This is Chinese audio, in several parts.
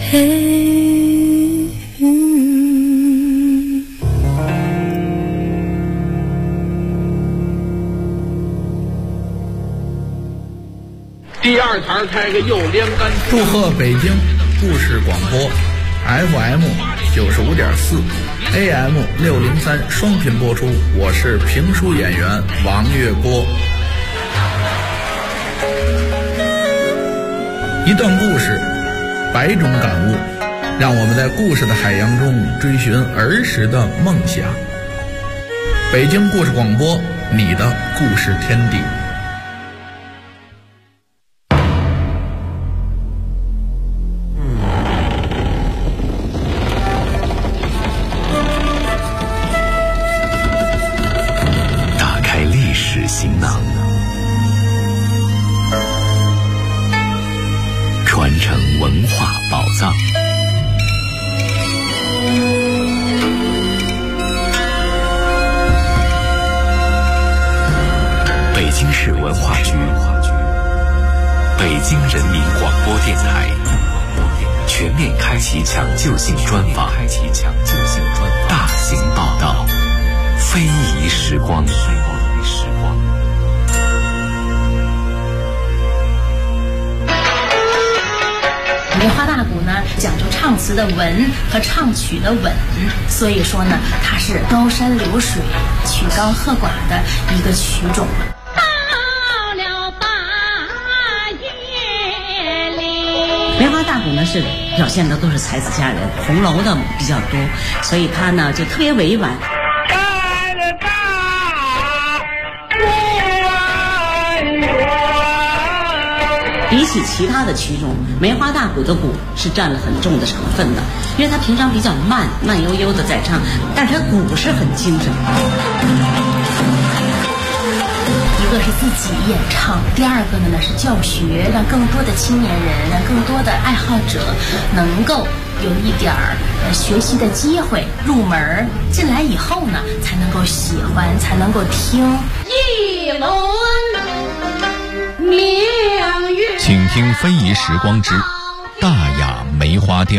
第二台开个右连杆。 祝贺北京故事广播 FM 95.4 AM 603双频播出，我是评书演员王月波。一段故事，百种感悟，让我们在故事的海洋中追寻儿时的梦想。北京故事广播，你的故事天地。 打开历史行囊，传承文化宝藏。北京市文化局、北京人民广播电台全面开启抢救性专访，大型报道，非遗时光。 梅花大鼓呢，讲究唱词的文和唱曲的稳，所以说呢，它是高山流水、曲高和寡的一个曲种。 梅花大鼓呢是表现的都是才子佳人，红楼的比较多，所以它呢就特别委婉。比起其他的曲种，梅花大鼓的鼓是占了很重的成分的，因为它平常比较慢悠悠的在唱，但是它鼓是很精神。 一个是自己演唱，第二个呢是教学，让更多的青年人，让更多的爱好者能够有一点学习的机会，入门进来以后呢，才能够喜欢，才能够听。 一轮明月， 请听非遗时光之大雅梅花调。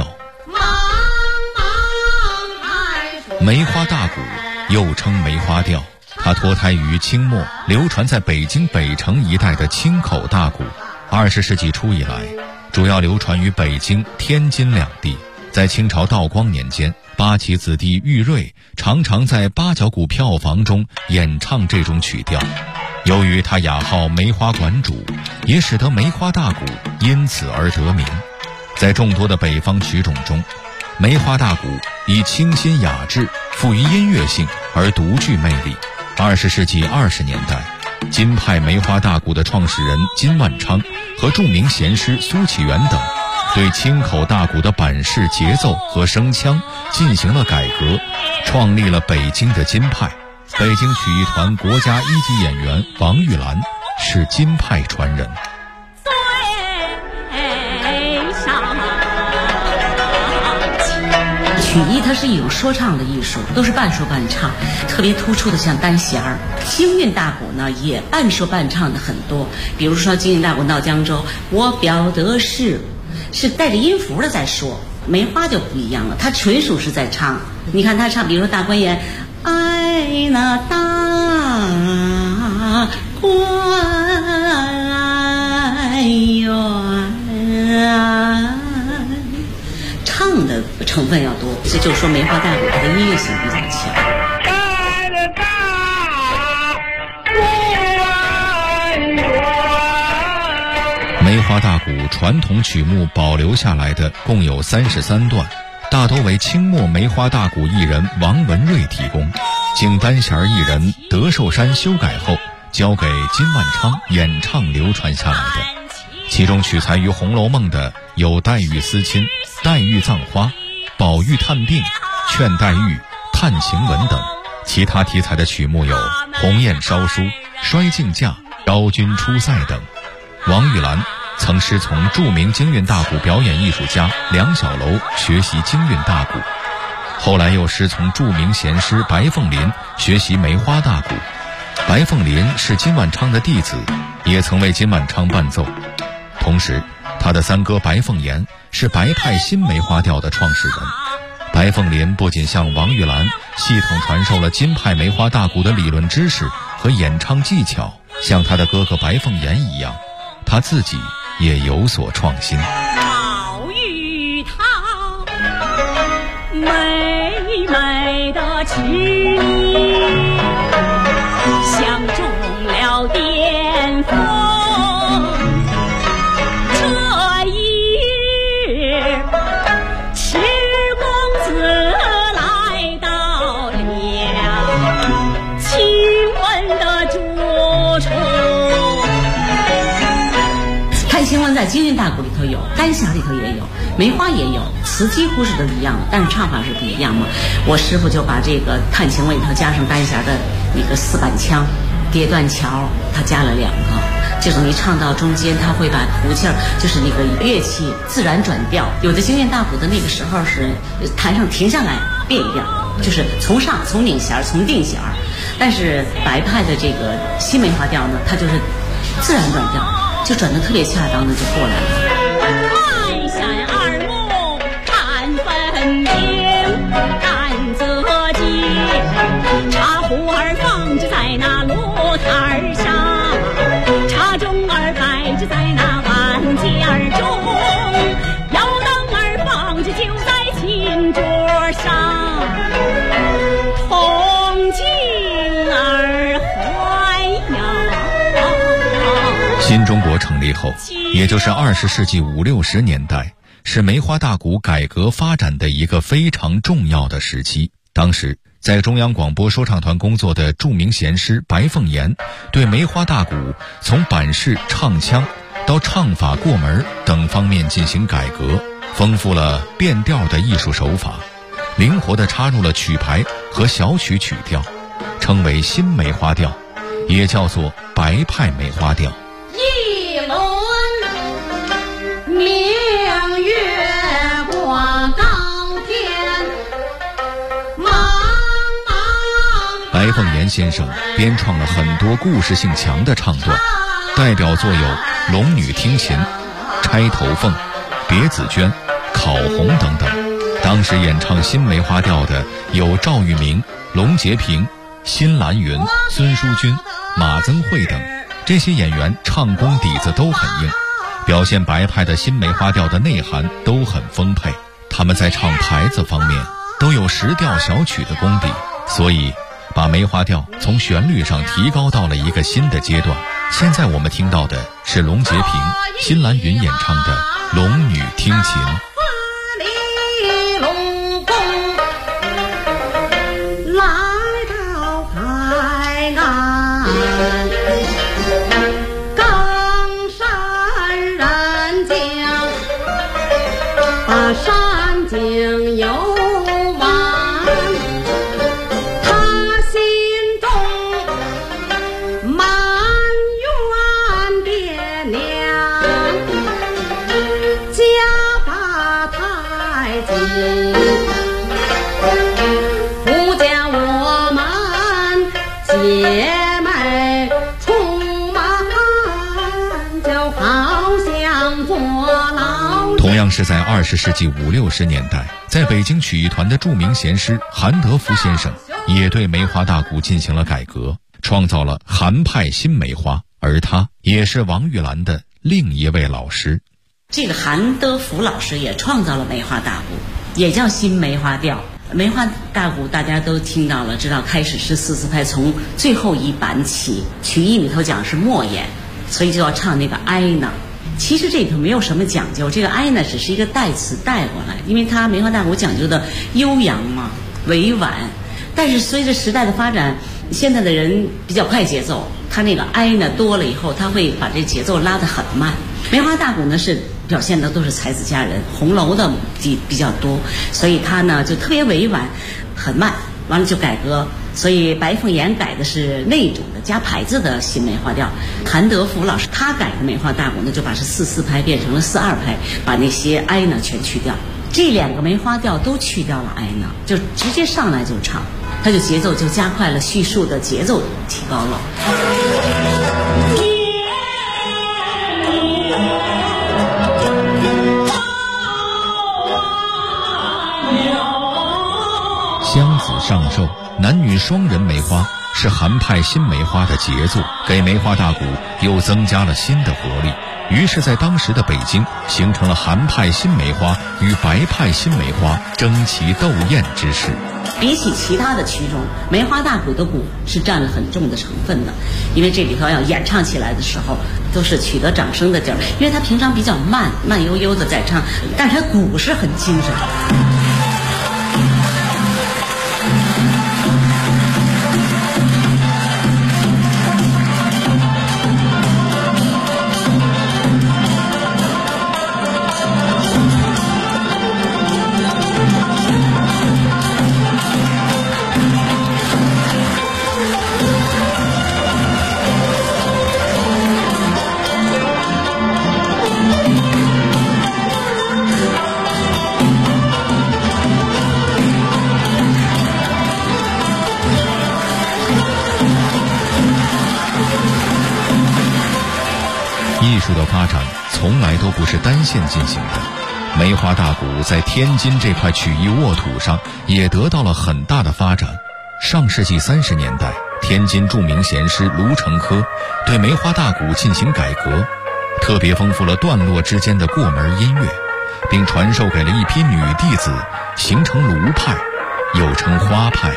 梅花大鼓又称梅花调，它脱胎于清末流传在北京北城一带的清口大鼓。20世纪初以来，主要流传于北京、天津两地。在清朝道光年间，八旗子弟玉瑞常常在八角鼓票房中演唱这种曲调。由于它雅号梅花馆主，也使得梅花大鼓因此而得名。在众多的北方曲种中，梅花大鼓以清新雅致、富于音乐性而独具魅力。20世纪20年代，京派梅花大鼓的创始人金万昌和著名弦师苏启元等，对清口大鼓的板式、节奏和声腔进行了改革，创立了北京的京派。北京曲艺团国家1级演员王玉兰是京派传人。 曲艺它是一种说唱的艺术，都是半说半唱，特别突出的像单弦儿。京韵大鼓呢也半说半唱的很多，比如说京韵大鼓闹江州，我表的是带着音符的在说。梅花就不一样了，它纯属是在唱。你看他唱，比如说大观园，爱那大观园，唱的成分要多，这就是说梅花大鼓它的音乐性比较强。 梅花大鼓传统曲目保留下来的共有33段，大多为清末梅花大鼓艺人王文瑞提供，经单弦艺人德寿山修改后，交给金万昌演唱流传下来的。其中取材于《红楼梦》的有黛玉思亲、黛玉葬花、宝玉探病、劝黛玉、探晴雯等。其他题材的曲目有鸿雁烧书、摔镜架、昭君出塞等。王玉兰曾师从著名京韵大鼓表演艺术家梁小楼学习京韵大鼓，后来又师从著名弦师白凤林学习梅花大鼓。白凤林是金万昌的弟子，也曾为金万昌伴奏。同时，他他的三哥白凤岩是白派新梅花调的创始人。白凤林不仅向王玉兰系统传授了京派梅花大鼓的理论知识和演唱技巧，像他的哥哥白凤岩一样，他自己也有所创新。 好玉堂，美美的曲艺，相中了巅峰。这一日，赤公子来到了亲吻的住处。 看新闻在京韵大鼓里头有，单弦里头也有，梅花也有，词几乎是都一样的，但是唱法是不一样嘛。我师傅就把这个探情问里头加上单弦的一个四板腔、跌断桥，他加了2个，这种一唱到中间，他会把胡气儿，就是那个乐器自然转调。有的京韵大鼓的那个时候是弹上停下来变一调，就是从上从拧弦从定弦，但是白派的这个新梅花调呢，它就是自然转调，就转得特别恰当的就过来了。 看山二目看分明，担则尖，茶壶儿放置在那炉台上，茶盅儿摆置在那碗尖中，腰灯儿放置就在琴桌上，铜镜儿怀摇。 新中国成立后，也就是20世纪50、60年代，是梅花大鼓改革发展的一个非常重要的时期。当时在中央广播说唱团工作的著名弦师白凤岩，对梅花大鼓从版式、唱腔到唱法过门等方面进行改革，丰富了变调的艺术手法，灵活地插入了曲牌和小曲曲调，称为新梅花调，也叫做白派梅花调。 一轮明月挂高天，茫茫。 白凤岩先生编创了很多故事性强的唱段，代表作有《龙女听琴》、《钗头凤》、《别紫鹃》、《烤红》等等。当时演唱新梅花调的有赵玉明、龙洁平、辛兰云、孙淑君、马增慧等。这些演员唱功底子都很硬，表现白派的新梅花调的内涵都很丰沛。他们在唱牌子方面都有10调小曲的功底，所以把梅花调从旋律上提高到了一个新的阶段。现在我们听到的是龙洁平、辛兰云演唱的《龙女听琴》。 龙宫来到海岸，冈山人将把山景游玩，他心中满园爹娘，家法太紧，不叫我们姐妹出门，就好像坐牢。 同样是在20世纪50、60年代，在北京曲艺团的著名弦师韩德福先生也对梅花大鼓进行了改革，创造了韩派新梅花，而他也是王玉兰的另一位老师。 这个韩德福老师也创造了梅花大鼓，也叫新梅花调。梅花大鼓大家都听到了，知道开始是4字拍，从最后一板起，曲艺里头讲是末演，所以就要唱那个哀呢。其实这里头没有什么讲究，这个哀呢只是一个代词带过来，因为它梅花大鼓讲究的悠扬嘛，委婉。但是随着时代的发展，现在的人比较快节奏，他那个哀呢多了以后，他会把这节奏拉得很慢。梅花大鼓呢是表现的都是才子佳人，红楼的比较多，所以他呢就特别委婉，很慢，完了就改革。所以白凤岩改的是那种的加牌子的新梅花调，韩德福老师他改的梅花大鼓呢就把是4/4拍变成了4/2拍，把那些哀呢全去掉。这2个梅花调都去掉了哀呢，就直接上来就唱，它就节奏就加快了，叙述的节奏提高了。 上寿，男女双人梅花是韩派新梅花的杰作，给梅花大鼓又增加了新的活力。于是在当时的北京形成了韩派新梅花与白派新梅花争奇斗艳之势。 比起其他的曲种，梅花大鼓的鼓是占了很重的成分的，因为这里头要演唱起来的时候都是取得掌声的劲儿，因为它平常比较慢悠悠的在唱，但是它鼓是很精神。 艺术的发展从来都不是单线进行的，梅花大鼓在天津这块曲艺沃土上也得到了很大的发展。上世纪30年代，天津著名弦师卢成科对梅花大鼓进行改革，特别丰富了段落之间的过门音乐，并传授给了一批女弟子，形成卢派，又称花派。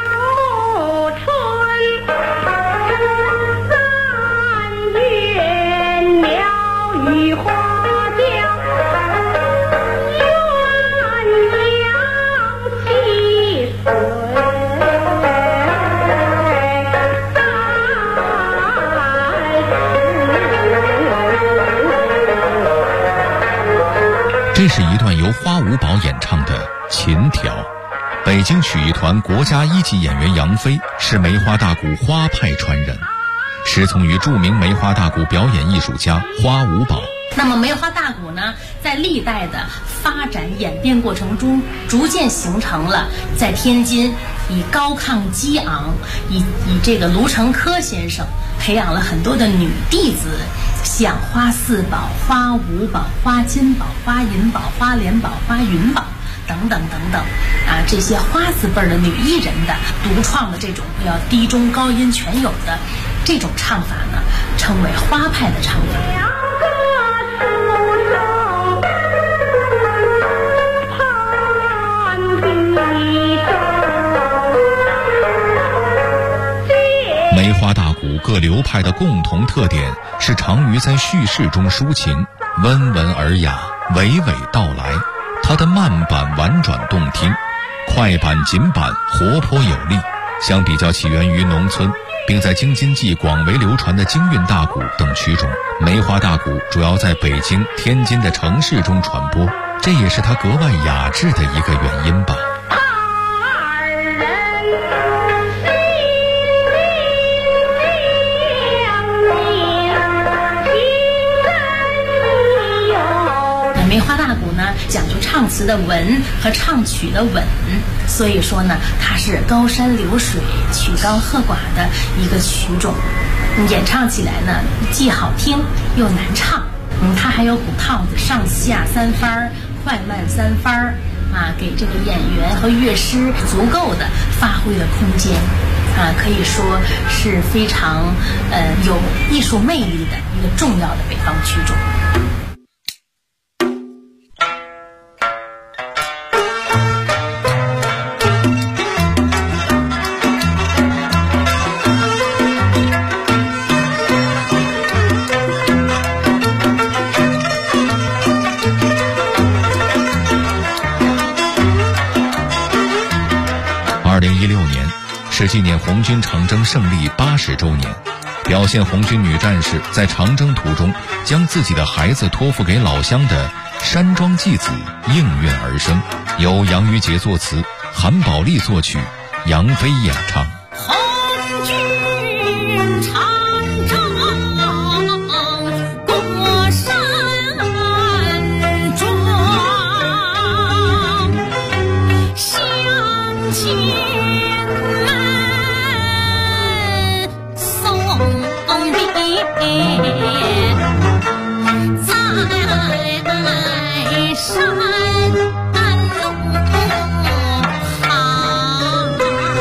这是一段由花五宝演唱的《琴调》。北京曲艺团国家1级演员杨飞是梅花大鼓花派传人，师从于著名梅花大鼓表演艺术家花五宝。 那么梅花大鼓呢，在历代的发展演变过程中，逐渐形成了在天津以高亢激昂，以这个卢成科先生培养了很多的女弟子，像花四宝、花五宝、花金宝、花银宝、花莲宝、花云宝等等等等啊，这些花字辈的女艺人的独创的这种要低中高音全有的这种唱法呢，称为花派的唱法。 梅花大鼓各流派的共同特点是常于在叙事中抒情，温文尔雅，娓娓道来。它的慢板婉转动听，快板紧板活泼有力。相比较起源于农村并在京津冀广为流传的京韵大鼓等曲种，梅花大鼓主要在北京、天津的城市中传播，这也是它格外雅致的一个原因吧。 梅花大鼓呢，讲究唱词的文和唱曲的稳，所以说呢，它是高山流水、曲高和寡的一个曲种。演唱起来呢，既好听又难唱。它还有鼓套子上下3番、快慢3番啊，给这个演员和乐师足够的发挥的空间啊，可以说是非常有艺术魅力的一个重要的北方曲种。 2016年是纪念红军长征胜利80周年，表现红军女战士在长征途中将自己的孩子托付给老乡的山庄继子应运而生，由杨于杰作词，韩宝利作曲，杨飞演唱。 红军长征过山庄，乡亲们送别在山路旁。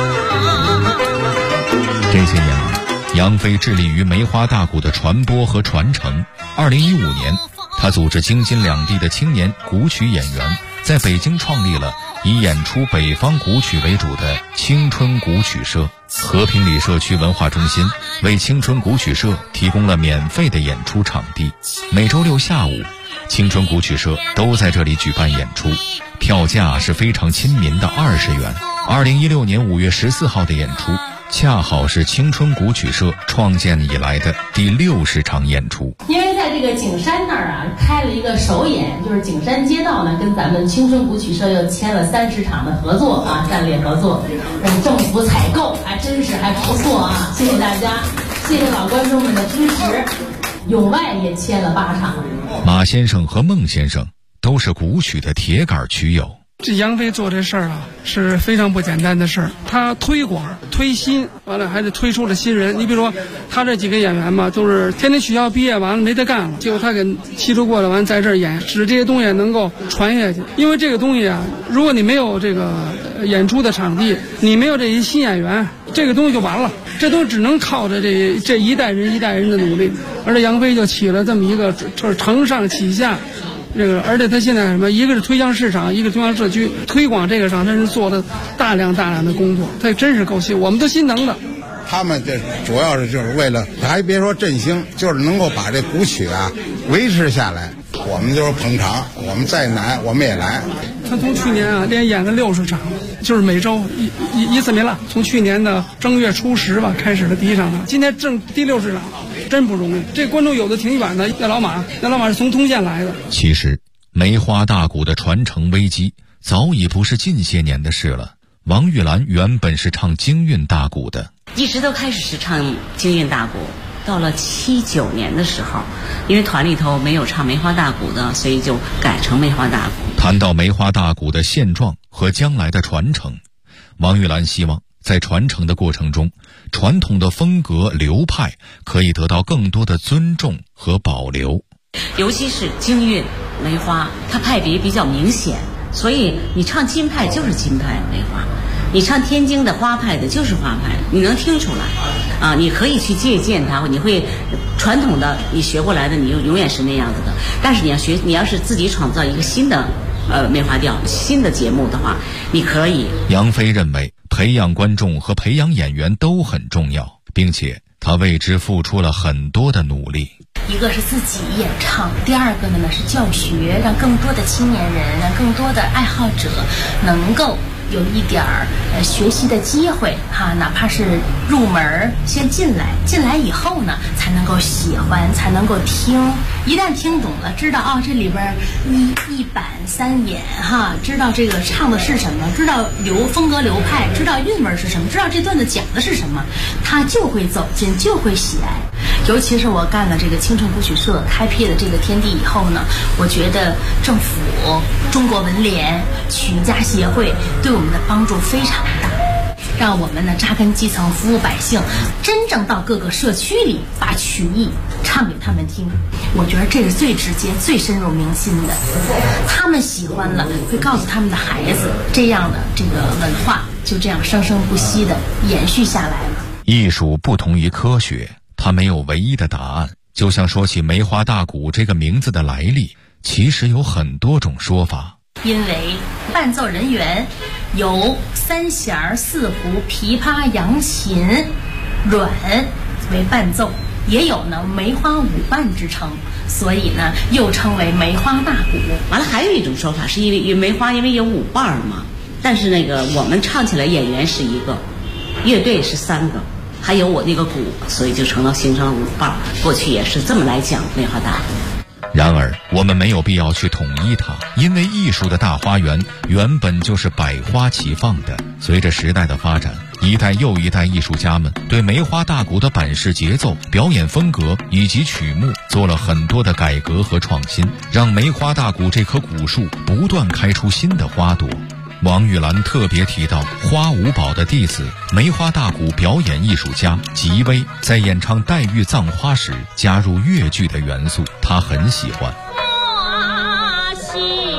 飞致力于梅花大鼓的传播和传承。2015年，他组织京津两地的青年鼓曲演员，在北京创立了以演出北方鼓曲为主的青春鼓曲社。和平里社区文化中心为青春鼓曲社提供了免费的演出场地，每周六下午，青春鼓曲社都在这里举办演出，票价是非常亲民的20元。2016年5月14号的演出，恰好是青春鼓曲社创建以来的第60场演出。 因为在这个景山那儿啊，开了一个首演，就是景山街道呢跟咱们青春鼓曲社又签了30场的合作啊，战略合作。政府采购还真是还不错啊，谢谢大家，谢谢老观众们的支持。永外也签了8场。 马先生和孟先生都是鼓曲的铁杆曲友。 这杨飞做这事儿啊是非常不简单的事儿，他推广推新，完了还得推出了新人。你比如说他这几个演员嘛，都是天津学校毕业完了没得干了，结果他给提出过来，完在这儿演，使这些东西能够传下去。因为这个东西啊，如果你没有这个演出的场地，你没有这些新演员，这个东西就完了。这都只能靠着这一代人的努力。而且杨飞就起了这么一个，就是承上启下。而且他现在什么，一个是推向市场，一个推向社区，推广这个上，他是做了大量的工作，他真是够心，我们都心疼的。 他们这主要是就是为了，还别说振兴，就是能够把这鼓曲啊维持下来。我们就是捧场，我们再难我们也来。 他从去年啊连演了60场，就是每周一次没落。从去年的正月初10吧开始的第1场，今天正第60场，真不容易。这观众有的挺远的，那老马是从通县来的。 其实梅花大鼓的传承危机早已不是近些年的事了。王玉兰原本是唱京韵大鼓的， 一直都开始是唱京韵大鼓。到了79年的时候，因为团里头没有唱梅花大鼓的，所以就改成梅花大鼓。 谈到梅花大鼓的现状和将来的传承，王玉兰希望在传承的过程中，传统的风格流派可以得到更多的尊重和保留。 尤其是京韵梅花，它派别比较明显，所以你唱京派就是京派梅花，你唱天津的花派的就是花派，你能听出来啊？你可以去借鉴它，你会传统的你学过来的，你就永远是那样子的。但是你要是自己创造一个新的梅花调新的节目的话，你可以。 杨飞认为培养观众和培养演员都很重要，并且他为之付出了很多的努力。 一个是自己演唱，第二个呢是教学，让更多的青年人，让更多的爱好者能够有一点学习的机会哈，哪怕是入门先进来以后呢，才能够喜欢，才能够听。一旦听懂了，知道这里边一板3眼哈，知道这个唱的是什么，知道风格流派，知道韵味是什么，知道这段子讲的是什么，他就会走进，就会喜爱。尤其是我干了这个青春鼓曲社，开辟了这个天地以后呢，我觉得政府、中国文联、曲艺家协会对我们的帮助非常大，让我们呢扎根基层，服务百姓，真正到各个社区里把曲艺唱给他们听。我觉得这是最直接、最深入民心的。他们喜欢了，会告诉他们的孩子，这样的这个文化就这样生生不息的延续下来了。 艺术不同于科学，它没有唯一的答案。就像说起梅花大鼓这个名字的来历，其实有很多种说法。 因为伴奏人员有3弦、4胡、琵琶、扬琴、阮为伴奏，也有呢梅花舞伴之称，所以呢又称为梅花大鼓。 完了还有一种说法是因为梅花因为有舞伴嘛，但是我们唱起来演员是1个，乐队是3个，还有我那个鼓，所以就形成了舞伴。过去也是这么来讲梅花大鼓。 然而我们没有必要去统一它，因为艺术的大花园原本就是百花齐放的。随着时代的发展，一代又一代艺术家们对梅花大鼓的版式、节奏、表演风格以及曲目做了很多的改革和创新，让梅花大鼓这棵古树不断开出新的花朵。王玉兰特别提到花五宝的弟子梅花大鼓表演艺术家吉薇在演唱黛玉葬花时加入越剧的元素，他很喜欢。 花谢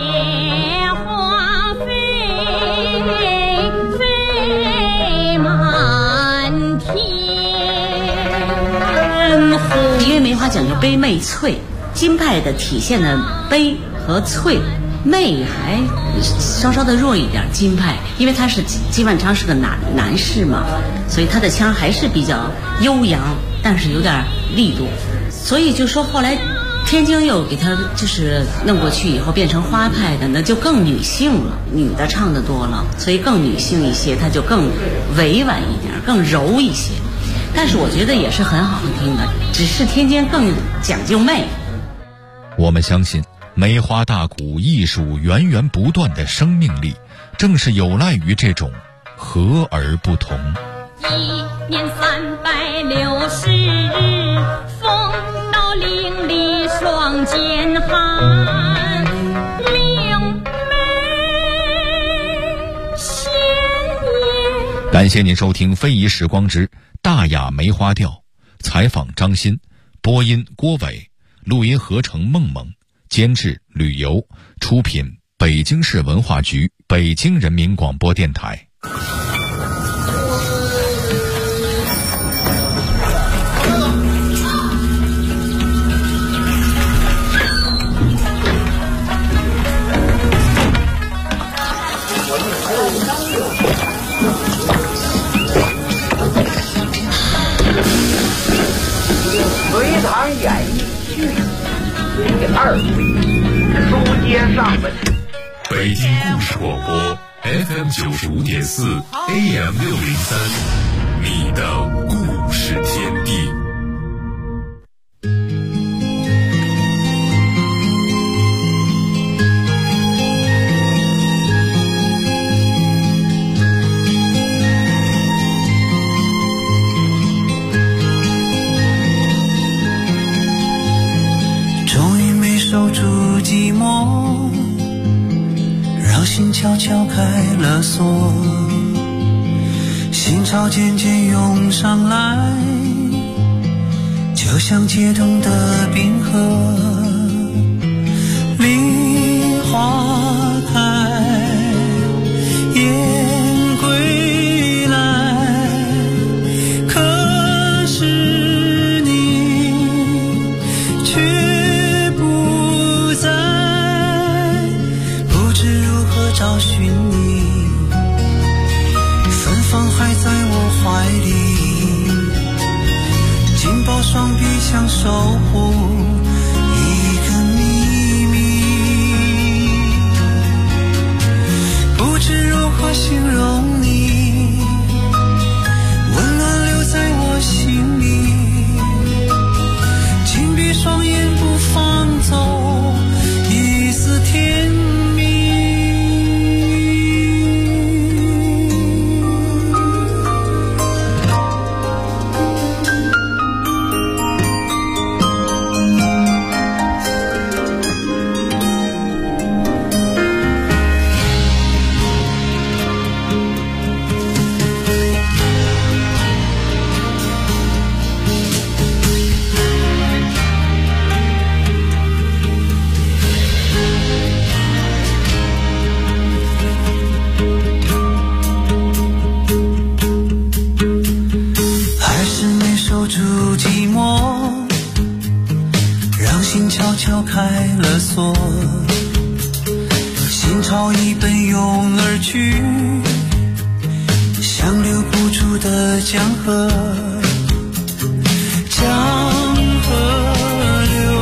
花飞飞满天， 花讲究悲媚翠，金派的体现的悲和翠，媚还稍稍的弱一点。金派因为他是金万昌是个男士嘛，所以他的腔还是比较悠扬，但是有点力度。所以就说后来天津又给他就是弄过去以后变成花派的，那就更女性了，女的唱的多了，所以更女性一些，它就更委婉一点，更柔一些。但是我觉得也是很好听的，只是天津更讲究媚。 我们相信梅花大鼓艺术源源不断的生命力，正是有赖于这种和而不同。 1年360日，风到林里霜渐寒，灵美鲜艳。 感谢您收听《非遗时光之大雅梅花调》，采访张欣，播音郭伟，录音合成梦梦，监制旅游，出品北京市文化局、北京人民广播电台。 隋唐演艺剧第2回，书接上文。 北京故事广播 FM 95.4 AM 603，你的故事天地。 守住寂寞，让心悄悄开了锁，心潮渐渐涌上来，就像解冻的冰河。梨花开，雁归来，可是你却找寻你，芬芳还在我怀里，紧抱双臂想守护一个秘密，不知如何形容你，温暖留在我心里，紧闭双眼不放走一丝甜蜜。悄开了锁，心潮已奔涌而去，像留不住的江河，江河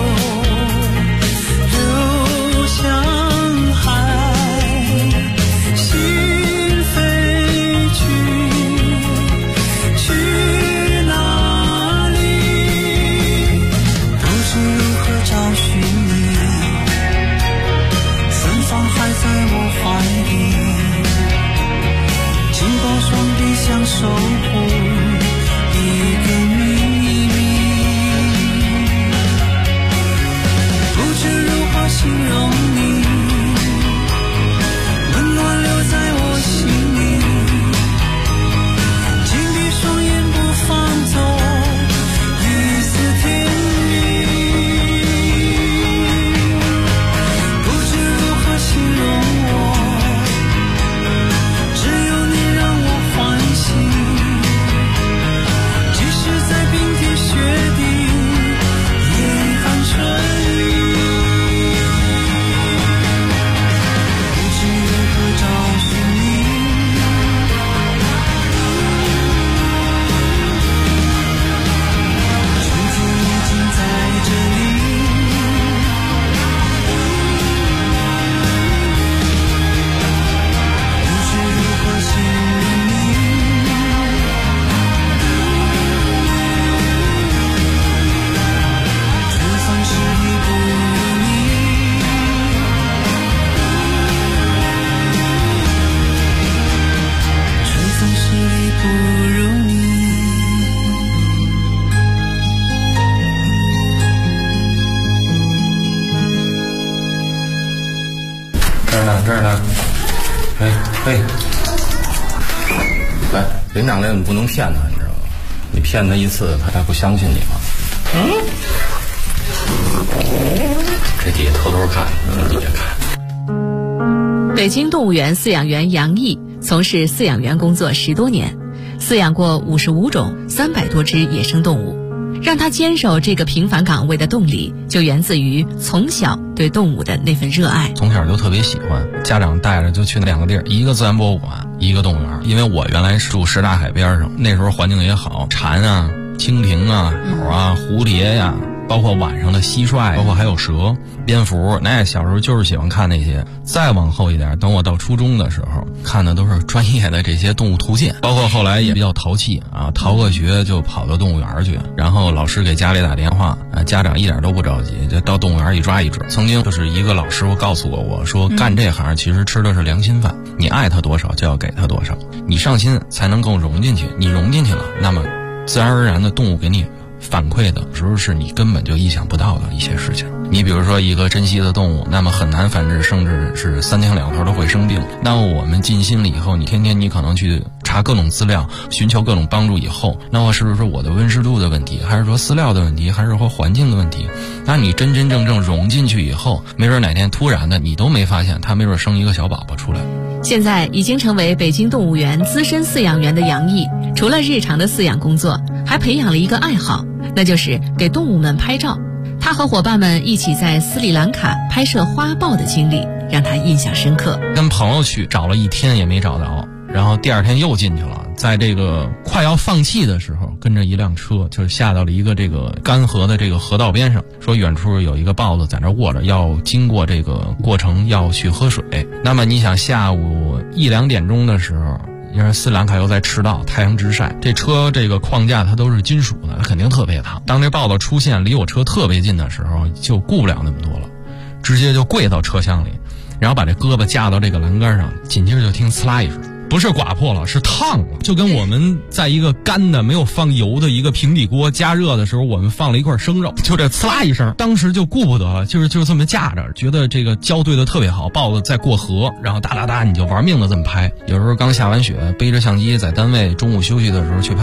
流向海，心飞去哪里？不知如何找寻你，芬芳还在我怀里，紧抱双臂想守护一个秘密，不知如何形容你，温暖留在我心里，紧闭双眼不放走一丝甜蜜，不知如何形容我，只有你让我欢喜。 这儿呢，嘿，来，林长来，你不能骗他，你知道吗？你骗他一次，他还不相信你吗？这底下偷偷看，这底下看。 北京动物园饲养员杨毅从事饲养员工作10多年，饲养过55种300多只野生动物。让他坚守这个平凡岗位的动力，就源自于从小对动物的那份热爱。 从小就特别喜欢，家长带着就去那2个地儿，一个自然博物馆，一个动物园。因为我原来住什刹海边上，那时候环境也好，蝉啊、蜻蜓啊、鸟啊、蝴蝶呀，包括晚上的蟋蟀，包括还有蛇、蝙蝠。那小时候就是喜欢看那些。再往后一点，等我到初中的时候，看的都是专业的这些动物图鉴，包括后来也比较淘气啊，逃个学就跑到动物园去，然后老师给家里打电话，家长一点都不着急，就到动物园一抓一只。曾经就是一个老师傅告诉过我说，干这行其实吃的是良心饭，你爱他多少就要给他多少，你上心才能够融进去，你融进去了，那么自然而然的动物给你反馈的时候是你根本就意想不到的一些事情。你比如说一个珍稀的动物，那么很难繁殖，甚至是3天2头都会生病。那么我们尽心了以后，你天天你可能去查各种资料，寻求各种帮助以后，那么是不是我的温湿度的问题，还是说饲料的问题，还是说环境的问题？那你真真正正融进去以后，没准哪天突然的你都没发现，它没准生一个小宝宝出来。 现在已经成为北京动物园资深饲养员的杨毅，除了日常的饲养工作，还培养了一个爱好，那就是给动物们拍照。他和伙伴们一起在斯里兰卡拍摄花豹的经历让他印象深刻。 跟朋友去找了1天也没找着，然后第2天又进去了，在这个快要放弃的时候，跟着一辆车就下到了一个这个干涸的这个河道边上，说远处有一个豹子在那卧着，要经过这个过程要去喝水。那么你想下午1、2点钟的时候，因为斯里兰卡又在赤道，太阳直晒，这车这个框架它都是金属的，它肯定特别烫。当这豹子出现离我车特别近的时候，就顾不了那么多了，直接就跪到车厢里，然后把这胳膊架到这个栏杆上，紧接着就听呲啦一声，不是刮破了，是烫了，就跟我们在一个干的没有放油的一个平底锅加热的时候，我们放了一块生肉，就这呲啦一声，当时就顾不得了，就这么架着，觉得这个胶对的特别好，豹子在过河，然后哒哒哒你就玩命的这么拍。有时候刚下完雪，背着相机在单位中午休息的时候去拍。